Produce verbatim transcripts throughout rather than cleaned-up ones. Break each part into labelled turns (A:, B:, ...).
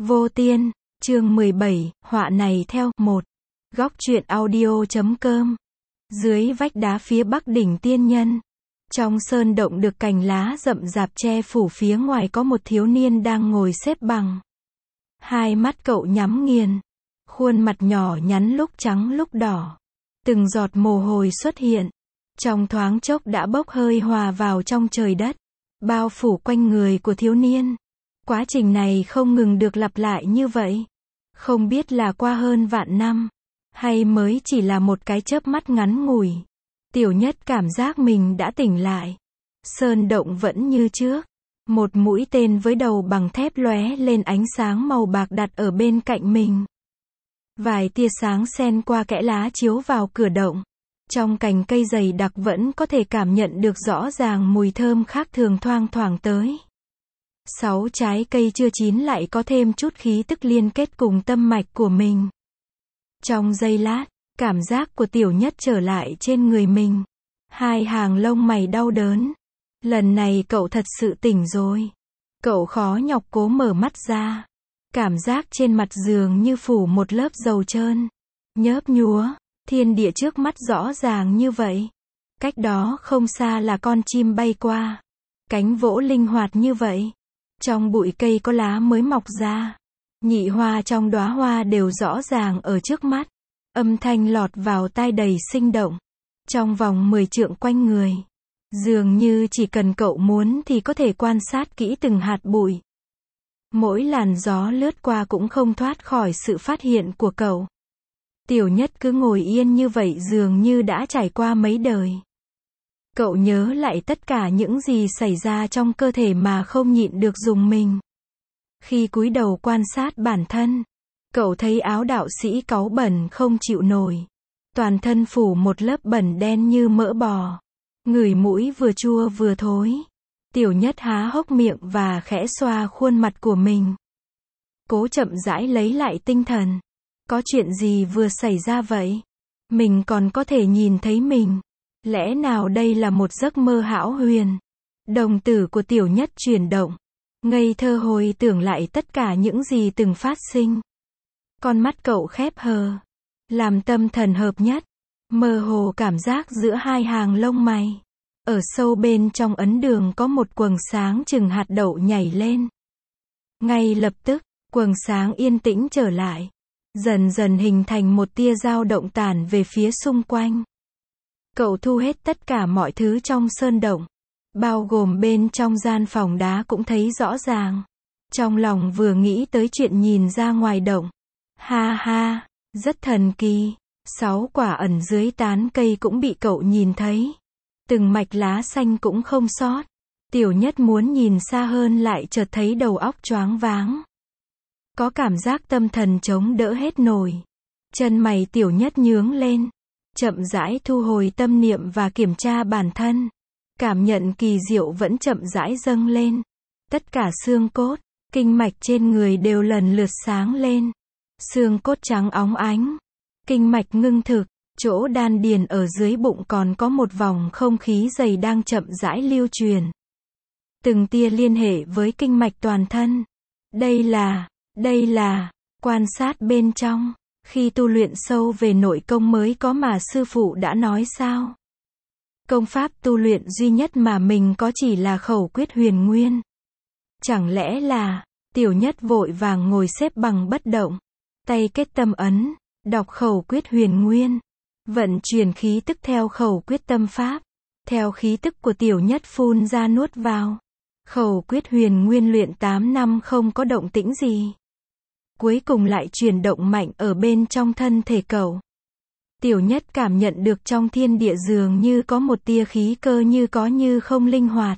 A: Vô Tiên, chương mười bảy, họa này theo, một. Góc truyện audio.com. Dưới vách đá phía bắc đỉnh Tiên Nhân. Trong sơn động được cành lá rậm rạp che phủ, phía ngoài có một thiếu niên đang ngồi xếp bằng. Hai mắt cậu nhắm nghiền. Khuôn mặt nhỏ nhắn lúc trắng lúc đỏ. Từng giọt mồ hôi xuất hiện. Trong thoáng chốc đã bốc hơi hòa vào trong trời đất. Bao phủ quanh người của thiếu niên. Quá trình này không ngừng được lặp lại như vậy. Không biết là qua hơn vạn năm, hay mới chỉ là một cái chớp mắt ngắn ngủi. Tiểu Nhất cảm giác mình đã tỉnh lại. Sơn động vẫn như trước. Một mũi tên với đầu bằng thép lóe lên ánh sáng màu bạc đặt ở bên cạnh mình. Vài tia sáng xen qua kẽ lá chiếu vào cửa động. Trong cành cây dày đặc vẫn có thể cảm nhận được rõ ràng mùi thơm khác thường thoang thoảng tới. Sáu trái cây chưa chín lại có thêm chút khí tức liên kết cùng tâm mạch của mình. Trong giây lát, cảm giác của Tiểu Nhất trở lại trên người mình. Hai hàng lông mày đau đớn. Lần này cậu thật sự tỉnh rồi. Cậu khó nhọc cố mở mắt ra. Cảm giác trên mặt giường như phủ một lớp dầu trơn. Nhớp nhúa, thiên địa trước mắt rõ ràng như vậy. Cách đó không xa là con chim bay qua. Cánh vỗ linh hoạt như vậy. Trong bụi cây có lá mới mọc ra. Nhị hoa trong đóa hoa đều rõ ràng ở trước mắt. Âm thanh lọt vào tai đầy sinh động. Trong vòng mười trượng quanh người. Dường như chỉ cần cậu muốn thì có thể quan sát kỹ từng hạt bụi. Mỗi làn gió lướt qua cũng không thoát khỏi sự phát hiện của cậu. Tiểu Nhất cứ ngồi yên như vậy dường như đã trải qua mấy đời. Cậu nhớ lại tất cả những gì xảy ra trong cơ thể mà không nhịn được rùng mình. Khi cúi đầu quan sát bản thân, cậu thấy áo đạo sĩ cáu bẩn không chịu nổi. Toàn thân phủ một lớp bẩn đen như mỡ bò. Ngửi mũi vừa chua vừa thối. Tiểu Nhất há hốc miệng và khẽ xoa khuôn mặt của mình. Cố chậm rãi lấy lại tinh thần. Có chuyện gì vừa xảy ra vậy? Mình còn có thể nhìn thấy mình. Lẽ nào đây là một giấc mơ hão huyền? Đồng tử của Tiểu Nhất chuyển động. Ngây thơ hồi tưởng lại tất cả những gì từng phát sinh. Con mắt cậu khép hờ. Làm tâm thần hợp nhất. Mơ hồ cảm giác giữa hai hàng lông mày. Ở sâu bên trong ấn đường có một quầng sáng chừng hạt đậu nhảy lên. Ngay lập tức, quầng sáng yên tĩnh trở lại. Dần dần hình thành một tia dao động tản về phía xung quanh. Cậu thu hết tất cả mọi thứ trong sơn động. Bao gồm bên trong gian phòng đá cũng thấy rõ ràng. Trong lòng vừa nghĩ tới chuyện nhìn ra ngoài động. Ha ha, rất thần kỳ. Sáu quả ẩn dưới tán cây cũng bị cậu nhìn thấy. Từng mạch lá xanh cũng không sót. Tiểu Nhất muốn nhìn xa hơn lại chợt thấy đầu óc choáng váng. Có cảm giác tâm thần chống đỡ hết nổi. Chân mày Tiểu Nhất nhướng lên. Chậm rãi thu hồi tâm niệm và kiểm tra bản thân. Cảm nhận kỳ diệu vẫn chậm rãi dâng lên. Tất cả xương cốt, kinh mạch trên người đều lần lượt sáng lên. Xương cốt trắng óng ánh. Kinh mạch ngưng thực. Chỗ đan điền ở dưới bụng còn có một vòng không khí dày đang chậm rãi lưu truyền. Từng tia liên hệ với kinh mạch toàn thân. Đây là, đây là, quan sát bên trong. Khi tu luyện sâu về nội công mới có mà sư phụ đã nói sao? Công pháp tu luyện duy nhất mà mình có chỉ là khẩu quyết huyền nguyên. Chẳng lẽ là, Tiểu Nhất vội vàng ngồi xếp bằng bất động. Tay kết tâm ấn, đọc khẩu quyết huyền nguyên. Vận chuyển khí tức theo khẩu quyết tâm pháp. Theo khí tức của Tiểu Nhất phun ra nuốt vào. Khẩu quyết huyền nguyên luyện tám năm không có động tĩnh gì. Cuối cùng lại chuyển động mạnh ở bên trong thân thể cậu. Tiểu Nhất cảm nhận được trong thiên địa dường như có một tia khí cơ như có như không linh hoạt.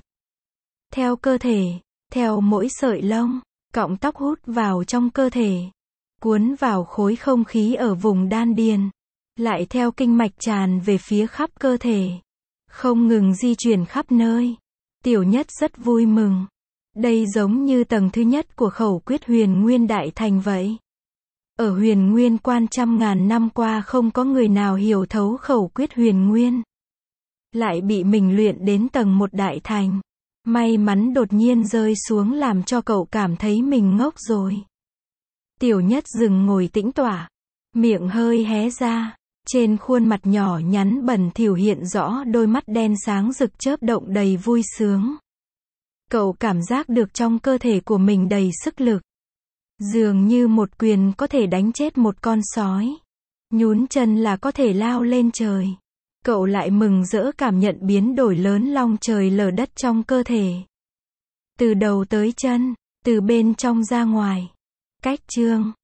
A: Theo cơ thể, theo mỗi sợi lông, cọng tóc hút vào trong cơ thể. Cuốn vào khối không khí ở vùng đan điền. Lại theo kinh mạch tràn về phía khắp cơ thể. Không ngừng di chuyển khắp nơi. Tiểu Nhất rất vui mừng. Đây giống như tầng thứ nhất của khẩu quyết huyền nguyên đại thành vậy. Ở huyền nguyên quan trăm ngàn năm qua không có người nào hiểu thấu khẩu quyết huyền nguyên. Lại bị mình luyện đến tầng một đại thành. May mắn đột nhiên rơi xuống làm cho cậu cảm thấy mình ngốc rồi. Tiểu Nhất dừng ngồi tĩnh tọa, miệng hơi hé ra, trên khuôn mặt nhỏ nhắn bẩn thỉu hiện rõ đôi mắt đen sáng rực chớp động đầy vui sướng. Cậu cảm giác được trong cơ thể của mình đầy sức lực. Dường như một quyền có thể đánh chết một con sói. Nhún chân là có thể lao lên trời. Cậu lại mừng rỡ cảm nhận biến đổi lớn long trời lở đất trong cơ thể. Từ đầu tới chân, từ bên trong ra ngoài. Cách chương